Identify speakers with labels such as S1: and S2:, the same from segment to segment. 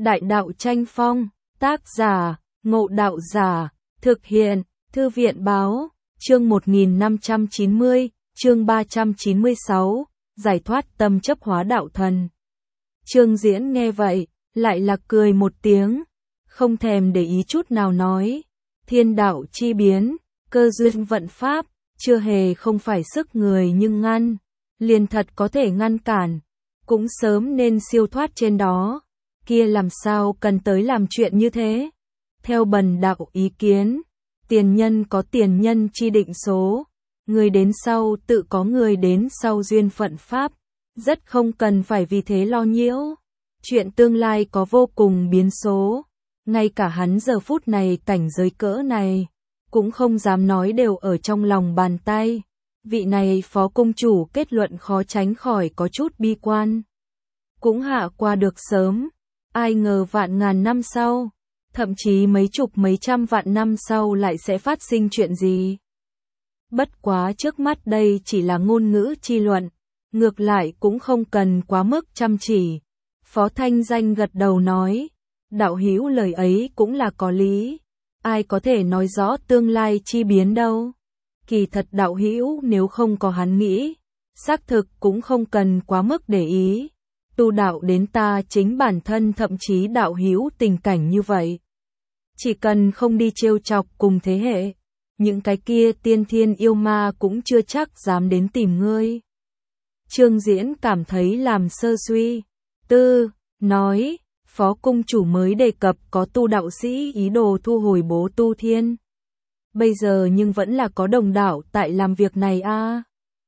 S1: Đại đạo tranh phong, tác giả, Ngộ Đạo Giả, thực hiện, Thư viện báo, chương 1590, chương 396, giải thoát tâm chấp hóa đạo thần. Trương Diễn nghe vậy, lại là cười một tiếng, không thèm để ý chút nào nói, thiên đạo chi biến, cơ duyên vận pháp, chưa hề không phải sức người nhưng ngăn, liền thật có thể ngăn cản, cũng sớm nên siêu thoát trên đó, kia làm sao cần tới làm chuyện như thế. Theo bần đạo ý kiến, tiền nhân có tiền nhân chi định số, người đến sau tự có người đến sau duyên phận pháp, rất không cần phải vì thế lo nhiễu. Chuyện tương lai có vô cùng biến số, ngay cả hắn giờ phút này cảnh giới cỡ này, cũng không dám nói đều ở trong lòng bàn tay. Vị này phó cung chủ kết luận khó tránh khỏi có chút bi quan. Cũng hạ qua được sớm, ai ngờ vạn ngàn năm sau, thậm chí mấy chục mấy trăm vạn năm sau lại sẽ phát sinh chuyện gì. Bất quá trước mắt đây chỉ là ngôn ngữ chi luận, ngược lại cũng không cần quá mức chăm chỉ. Phó Thanh Danh gật đầu nói, đạo hữu lời ấy cũng là có lý, ai có thể nói rõ tương lai chi biến đâu. Kỳ thật đạo hữu nếu không có hắn nghĩ, xác thực cũng không cần quá mức để ý. Tu đạo đến ta chính bản thân thậm chí đạo hữu tình cảnh như vậy. Chỉ cần không đi trêu chọc cùng thế hệ, những cái kia tiên thiên yêu ma cũng chưa chắc dám đến tìm ngươi. Trương Diễn cảm thấy làm sơ suy tư, nói, phó cung chủ mới đề cập có tu đạo sĩ ý đồ thu hồi bố tu thiên. Bây giờ nhưng vẫn là có đồng đạo tại làm việc này a.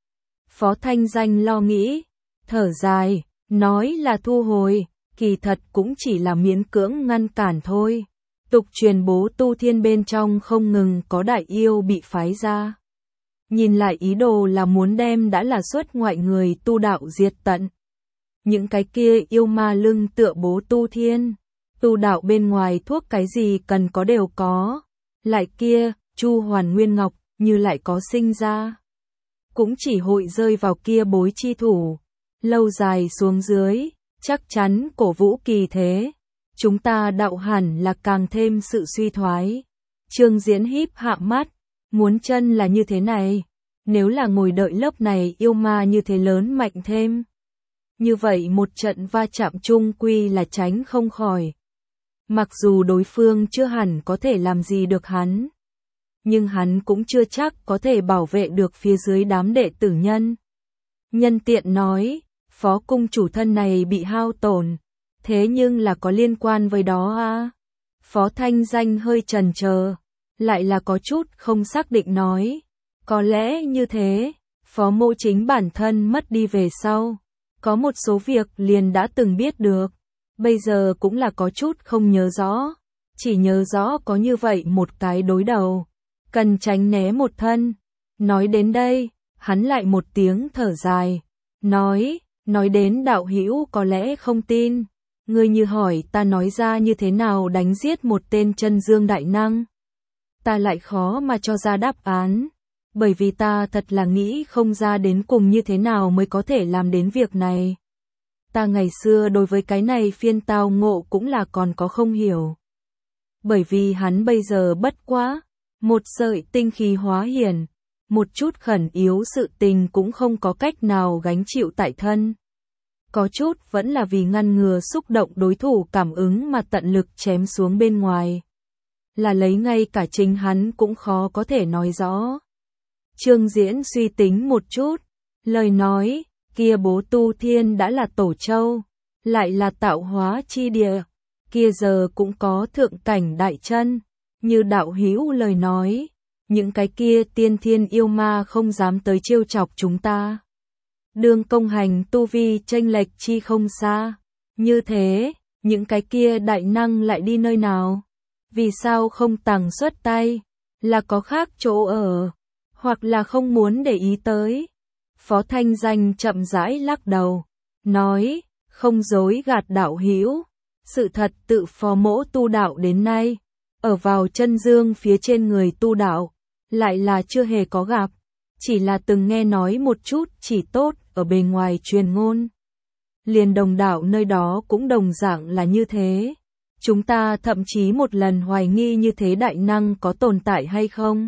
S1: Phó Thanh Danh lo nghĩ, thở dài, nói là thu hồi, kỳ thật cũng chỉ là miễn cưỡng ngăn cản thôi. Tục truyền bố tu thiên bên trong không ngừng có đại yêu bị phái ra. Nhìn lại ý đồ là muốn đem đã là xuất ngoại người tu đạo diệt tận. Những cái kia yêu ma lưng tựa bố tu thiên, tu đạo bên ngoài thuốc cái gì cần có đều có. Lại kia, Chu Hoàn Nguyên Ngọc, như lại có sinh ra. Cũng chỉ hội rơi vào kia bối chi thủ. Lâu dài xuống dưới, chắc chắn cổ vũ kỳ thế. Chúng ta đạo hẳn là càng thêm sự suy thoái. Trương Diễn híp hạ mắt, muốn chân là như thế này. Nếu là ngồi đợi lớp này yêu ma như thế lớn mạnh thêm. Như vậy một trận va chạm chung quy là tránh không khỏi. Mặc dù đối phương chưa hẳn có thể làm gì được hắn, nhưng hắn cũng chưa chắc có thể bảo vệ được phía dưới đám đệ tử nhân. Nhân tiện nói, phó cung chủ thân này bị hao tổn, thế nhưng là có liên quan với đó à? Phó Thanh Danh hơi chần chờ, lại là có chút không xác định nói, có lẽ như thế, phó mộ chính bản thân mất đi về sau, có một số việc liền đã từng biết được, bây giờ cũng là có chút không nhớ rõ, chỉ nhớ rõ có như vậy một cái đối đầu, cần tránh né một thân. Nói đến đây, hắn lại một tiếng thở dài, nói đến đạo hữu có lẽ không tin, ngươi như hỏi ta nói ra như thế nào đánh giết một tên chân dương đại năng. Ta lại khó mà cho ra đáp án, bởi vì ta thật là nghĩ không ra đến cùng như thế nào mới có thể làm đến việc này. Ta ngày xưa đối với cái này phiên tao ngộ cũng là còn có không hiểu. Bởi vì hắn bây giờ bất quá, một sợi tinh khí hóa hiển, một chút khẩn yếu sự tình cũng không có cách nào gánh chịu tại thân. Có chút vẫn là vì ngăn ngừa xúc động đối thủ cảm ứng mà tận lực chém xuống bên ngoài. Là lấy ngay cả chính hắn cũng khó có thể nói rõ. Trương Diễn suy tính một chút, lời nói, kia bố tu thiên đã là tổ châu, lại là tạo hóa chi địa, kia giờ cũng có thượng cảnh đại chân, như đạo hữu lời nói, những cái kia tiên thiên yêu ma không dám tới trêu chọc chúng ta. Đường công hành tu vi chênh lệch chi không xa, như thế, những cái kia đại năng lại đi nơi nào? Vì sao không tàng xuất tay? Là có khác chỗ ở, hoặc là không muốn để ý tới. Phó Thanh Danh chậm rãi lắc đầu, nói, không dối gạt đạo hữu, sự thật tự phó mỗ tu đạo đến nay, ở vào chân dương phía trên người tu đạo, lại là chưa hề có gặp, chỉ là từng nghe nói một chút chỉ tốt ở bề ngoài truyền ngôn. Liền đồng đạo nơi đó cũng đồng dạng là như thế, Chúng ta thậm chí một lần hoài nghi như thế đại năng có tồn tại hay không.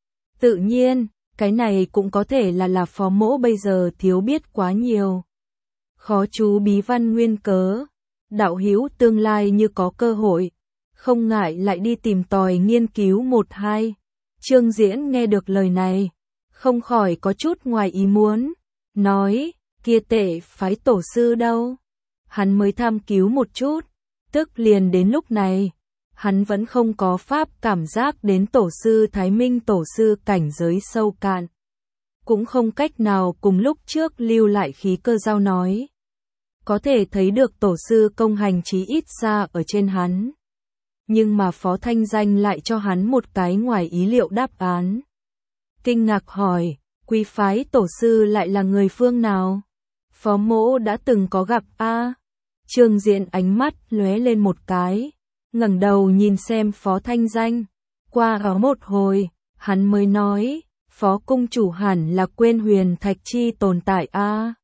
S1: Tự nhiên, cái này cũng có thể là phó mỗ bây giờ thiếu biết quá nhiều. Khó chú bí văn nguyên cớ, đạo hữu tương lai như có cơ hội, không ngại lại đi tìm tòi nghiên cứu một hai. Trương Diễn nghe được lời này, không khỏi có chút ngoài ý muốn, nói, kia tệ phái tổ sư đâu? Hắn mới tham cứu một chút, tức liền đến lúc này, hắn vẫn không có pháp cảm giác đến tổ sư Thái Minh tổ sư cảnh giới sâu cạn. Cũng không cách nào cùng lúc trước lưu lại khí cơ giao nói. Có thể thấy được tổ sư công hành chí ít xa ở trên hắn. Nhưng mà Phó Thanh Danh lại cho hắn một cái ngoài ý liệu đáp án. Kinh ngạc hỏi, quý phái tổ sư lại là người phương nào? Phó mỗ đã từng có gặp a. Trương Diễn ánh mắt lóe lên một cái, ngẩng đầu nhìn xem Phó Thanh Danh. Qua ở một hồi, hắn mới nói, Phó cung chủ hẳn là quên Huyền Thạch Chi tồn tại a.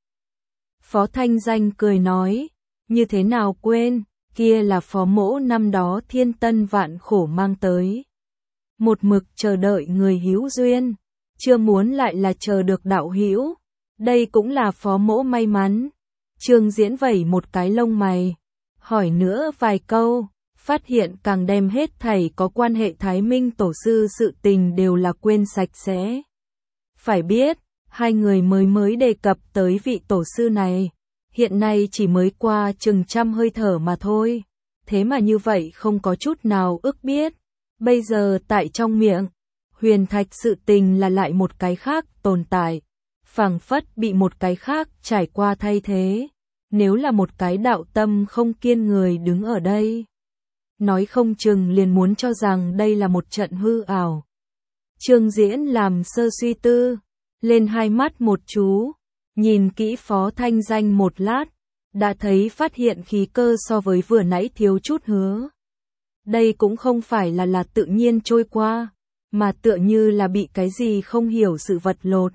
S1: Phó Thanh Danh cười nói, như thế nào quên, kia là phó mỗ năm đó thiên tân vạn khổ mang tới. Một mực chờ đợi người hữu duyên, chưa muốn lại là chờ được đạo hữu, đây cũng là phó mỗ may mắn. Trương Diễn vẩy một cái lông mày, hỏi nữa vài câu, phát hiện càng đem hết thảy có quan hệ Thái Minh tổ sư sự tình đều là quên sạch sẽ. Phải biết, hai người mới đề cập tới vị tổ sư này, hiện nay chỉ mới qua chừng trăm hơi thở mà thôi, thế mà như vậy không có chút nào ức biết. Bây giờ tại trong miệng, Huyền Thạch sự tình là lại một cái khác tồn tại, phảng phất bị một cái khác trải qua thay thế. Nếu là một cái đạo tâm không kiên người đứng ở đây, nói không chừng liền muốn cho rằng đây là một trận hư ảo. Trương Diễn làm sơ suy tư, lên hai mắt một chú, nhìn kỹ Phó Thanh Danh một lát, đã thấy phát hiện khí cơ so với vừa nãy thiếu chút hứa. Đây cũng không phải là tự nhiên trôi qua, mà tựa như là bị cái gì không hiểu sự vật lột.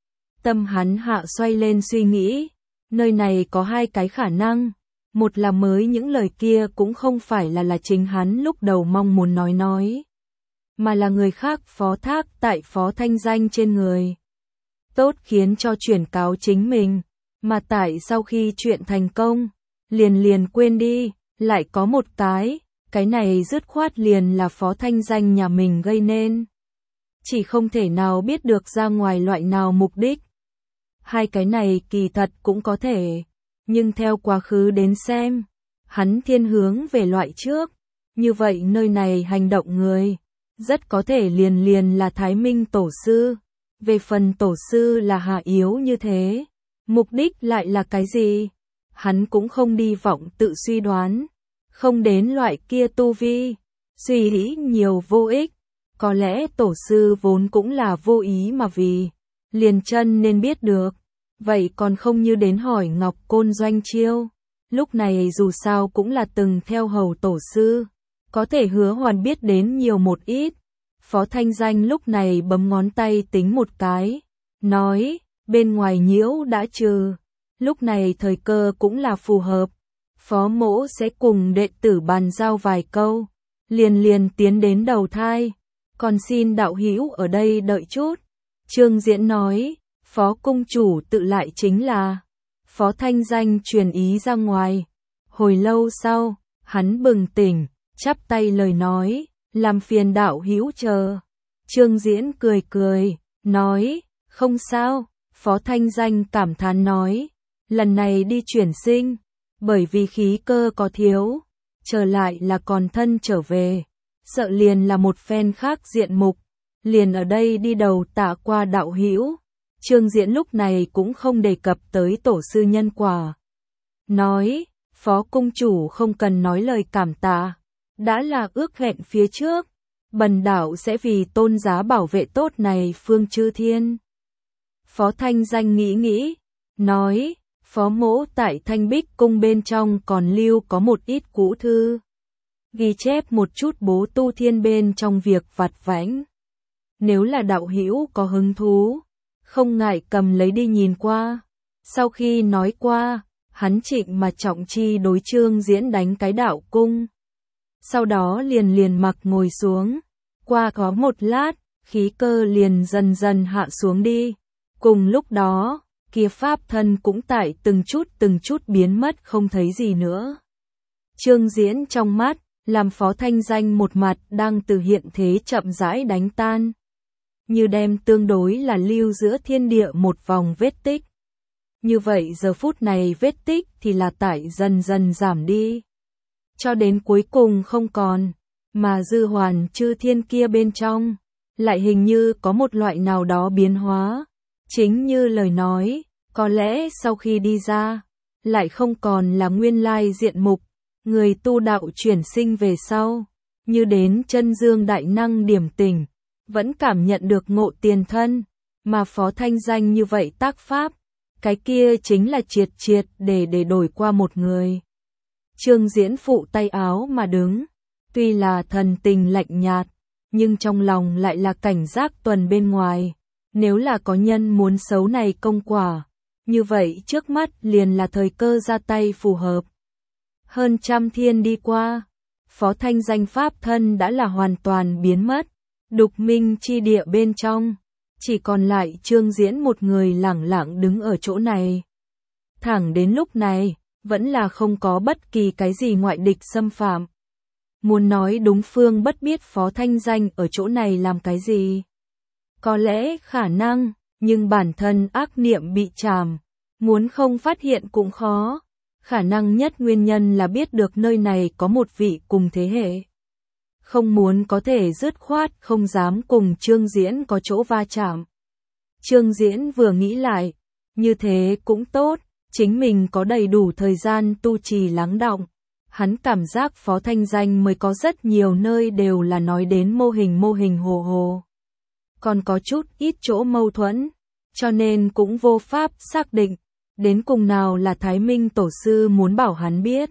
S1: Tâm hắn hạ xoay lên suy nghĩ, nơi này có hai cái khả năng, một là mới những lời kia cũng không phải là chính hắn lúc đầu mong muốn nói, mà là người khác phó thác tại Phó Thanh Danh trên người. Tốt khiến cho chuyển cáo chính mình, mà tại sau khi chuyện thành công, liền quên đi, lại có một cái này dứt khoát liền là Phó Thanh Danh nhà mình gây nên. Chỉ không thể nào biết được ra ngoài loại nào mục đích. Hai cái này kỳ thật cũng có thể, nhưng theo quá khứ đến xem, hắn thiên hướng về loại trước, như vậy nơi này hành động người, rất có thể liền là Thái Minh tổ sư. Về phần tổ sư là hạ yếu như thế, mục đích lại là cái gì? Hắn cũng không đi vọng tự suy đoán, không đến loại kia tu vi, suy nghĩ nhiều vô ích, có lẽ tổ sư vốn cũng là vô ý mà vì, liền chân nên biết được, vậy còn không như đến hỏi Ngọc Côn Doanh Chiêu, lúc này dù sao cũng là từng theo hầu tổ sư, có thể hứa hoàn biết đến nhiều một ít. Phó Thanh Danh lúc này bấm ngón tay tính một cái, nói, bên ngoài nhiễu đã trừ, lúc này thời cơ cũng là phù hợp, Phó mỗ sẽ cùng đệ tử bàn giao vài câu, liền tiến đến đầu thai, còn xin đạo hữu ở đây đợi chút. Trương Diễn nói, Phó cung chủ tự lại chính là, Phó Thanh Danh truyền ý ra ngoài, hồi lâu sau, hắn bừng tỉnh, chắp tay lời nói, làm phiền đạo hữu chờ. Trương Diễn cười, nói, không sao. Phó Thanh Danh cảm thán nói, lần này đi chuyển sinh, bởi vì khí cơ có thiếu, trở lại là còn thân trở về, sợ liền là một phen khác diện mục, liền ở đây đi đầu tạ qua đạo hữu. Trương Diễn lúc này cũng không đề cập tới tổ sư nhân quả. Nói, Phó cung chủ không cần nói lời cảm tạ, đã là ước hẹn phía trước, bần đạo sẽ vì tôn giá bảo vệ tốt này phương chư thiên. Phó Thanh Danh nghĩ, nói, Phó mỗ tại Thanh Bích cung bên trong còn lưu có một ít cũ thư, ghi chép một chút bố tu thiên bên trong việc vặt vãnh. Nếu là đạo hữu có hứng thú, không ngại cầm lấy đi nhìn qua. Sau khi nói qua, hắn trịnh mà trọng chi đối Trương Diễn đánh cái đạo cung. sau đó liền mặc ngồi xuống. Qua có một lát, khí cơ liền dần dần hạ xuống đi. Cùng lúc đó, kia pháp thân cũng tại từng chút biến mất không thấy gì nữa. Trương Diễn trong mắt, làm Phó Thanh Danh một mặt đang từ hiện thế chậm rãi đánh tan. Như đem tương đối là lưu giữa thiên địa một vòng vết tích. Như vậy giờ phút này vết tích thì là tại dần dần giảm đi. Cho đến cuối cùng không còn, mà dư hoàn chư thiên kia bên trong, lại hình như có một loại nào đó biến hóa. Chính như lời nói, có lẽ sau khi đi ra, lại không còn là nguyên lai diện mục, người tu đạo chuyển sinh về sau, như đến chân dương đại năng điểm tỉnh, vẫn cảm nhận được ngộ tiền thân, mà Phó Thanh Danh như vậy tác pháp, cái kia chính là triệt để đổi qua một người. Trương Diễn phụ tay áo mà đứng, tuy là thần tình lạnh nhạt, nhưng trong lòng lại là cảnh giác tuần bên ngoài. Nếu là có nhân muốn xấu này công quả, như vậy trước mắt liền là thời cơ ra tay phù hợp. Hơn trăm thiên đi qua, Phó Thanh Danh pháp thân đã là hoàn toàn biến mất, đục minh chi địa bên trong, chỉ còn lại Trương Diễn một người lẳng lặng đứng ở chỗ này. Thẳng đến lúc này, vẫn là không có bất kỳ cái gì ngoại địch xâm phạm. Muốn nói đúng phương bất biết Phó Thanh Danh ở chỗ này làm cái gì. Có lẽ khả năng, nhưng bản thân ác niệm bị trảm, muốn không phát hiện cũng khó. Khả năng nhất nguyên nhân là biết được nơi này có một vị cùng thế hệ. Không muốn có thể dứt khoát, không dám cùng Trương Diễn có chỗ va chạm. Trương Diễn vừa nghĩ lại, như thế cũng tốt, chính mình có đầy đủ thời gian tu trì lắng đọng. Hắn cảm giác Phó Thanh Danh mới có rất nhiều nơi đều là nói đến mô hình hồ hồ. Còn có chút ít chỗ mâu thuẫn, cho nên cũng vô pháp xác định, đến cùng nào là Thái Minh Tổ sư muốn bảo hắn biết.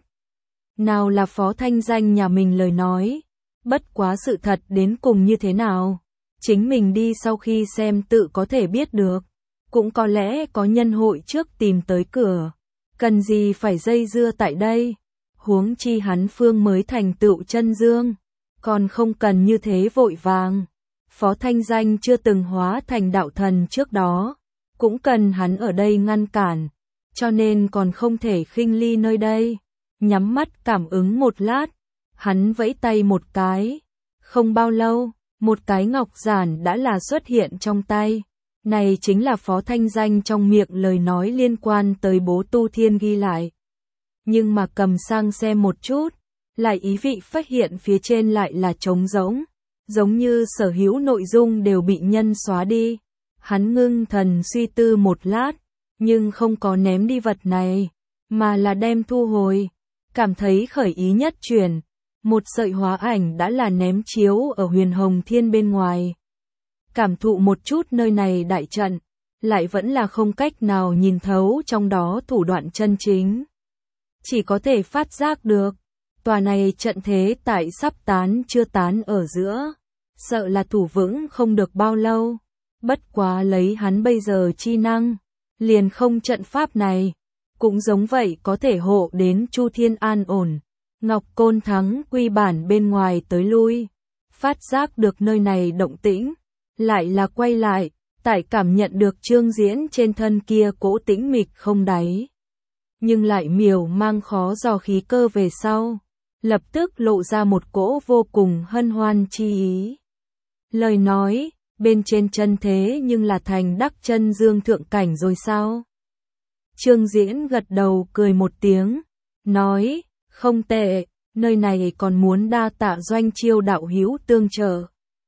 S1: Nào là Phó Thanh Danh nhà mình lời nói, bất quá sự thật đến cùng như thế nào. Chính mình đi sau khi xem tự có thể biết được, cũng có lẽ có nhân hội trước tìm tới cửa. Cần gì phải dây dưa tại đây, huống chi hắn phương mới thành tựu chân dương, còn không cần như thế vội vàng. Phó Thanh Danh chưa từng hóa thành đạo thần trước đó, cũng cần hắn ở đây ngăn cản, cho nên còn không thể khinh ly nơi đây. Nhắm mắt cảm ứng một lát, hắn vẫy tay một cái, không bao lâu, một cái ngọc giản đã là xuất hiện trong tay. Này chính là Phó Thanh Danh trong miệng lời nói liên quan tới Bố Tu Thiên ghi lại. Nhưng mà cầm sang xem một chút, lại ý vị phát hiện phía trên lại là trống rỗng, giống như sở hữu nội dung đều bị nhân xóa đi. Hắn ngưng thần suy tư một lát, nhưng không có ném đi vật này, mà là đem thu hồi. Cảm thấy khởi ý nhất chuyển, một sợi hóa ảnh đã là ném chiếu ở Huyền Hồng Thiên bên ngoài. Cảm thụ một chút nơi này đại trận, lại vẫn là không cách nào nhìn thấu trong đó thủ đoạn chân chính. Chỉ có thể phát giác được, tòa này trận thế tại sắp tán chưa tán ở giữa, sợ là thủ vững không được bao lâu. Bất quá lấy hắn bây giờ chi năng, liền không trận pháp này, cũng giống vậy có thể hộ đến Chu Thiên an ổn. Ngọc Côn Thắng quy bản bên ngoài tới lui, phát giác được nơi này động tĩnh, lại là quay lại, tại cảm nhận được Trương Diễn trên thân kia cỗ tĩnh mịch không đáy. Nhưng lại miểu mang khó dò khí cơ về sau, lập tức lộ ra một cỗ vô cùng hân hoan chi ý. Lời nói, bên trên chân thế nhưng là thành đắc chân dương thượng cảnh rồi sao? Trương Diễn gật đầu cười một tiếng, nói, không tệ, nơi này còn muốn đa tạ Doanh Chiêu đạo hữu tương trợ.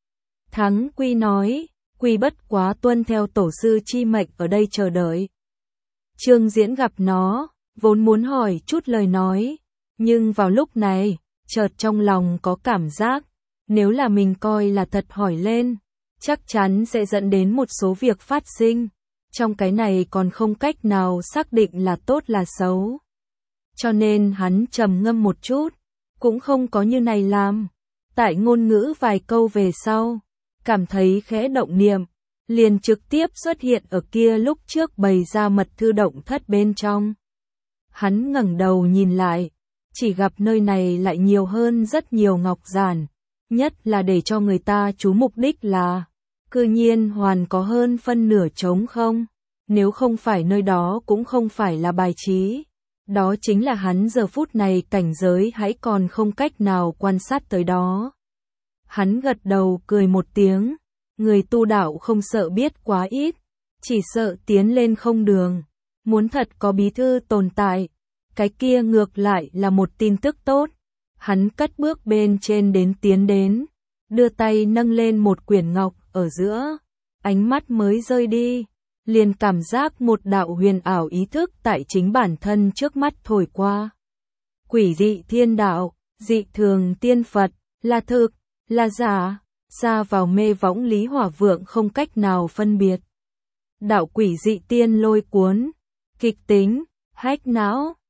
S1: Thắng Quy nói, Quy bất quá tuân theo tổ sư chi mệnh ở đây chờ đợi. Trương Diễn gặp nó, vốn muốn hỏi chút lời nói, nhưng vào lúc này, chợt trong lòng có cảm giác, nếu là mình coi là thật hỏi lên, chắc chắn sẽ dẫn đến một số việc phát sinh. Trong cái này còn không cách nào xác định là tốt là xấu. Cho nên hắn trầm ngâm một chút, cũng không có như này làm. Tại ngôn ngữ vài câu về sau, cảm thấy khẽ động niệm, liền trực tiếp xuất hiện ở kia lúc trước bày ra mật thư động thất bên trong. Hắn ngẩng đầu nhìn lại, chỉ gặp nơi này lại nhiều hơn rất nhiều ngọc giản, nhất là để cho người ta chú mục đích là, cư nhiên hoàn có hơn phân nửa trống không, nếu không phải nơi đó cũng không phải là bài trí. Đó chính là hắn giờ phút này cảnh giới hãy còn không cách nào quan sát tới đó. Hắn gật đầu cười một tiếng, người tu đạo không sợ biết quá ít, chỉ sợ tiến lên không đường. Muốn thật có bí thư tồn tại, cái kia ngược lại là một tin tức tốt. Hắn cất bước bên trên tiến đến, đưa tay nâng lên một quyển ngọc ở giữa, ánh mắt mới rơi đi, liền cảm giác một đạo huyền ảo ý thức tại chính bản thân trước mắt thổi qua. Quỷ dị thiên đạo, dị thường tiên Phật, là thực, là giả, xa vào mê võng Lý Hỏa Vượng không cách nào phân biệt. Đạo quỷ dị tiên lôi cuốn, kịch tính, hách não,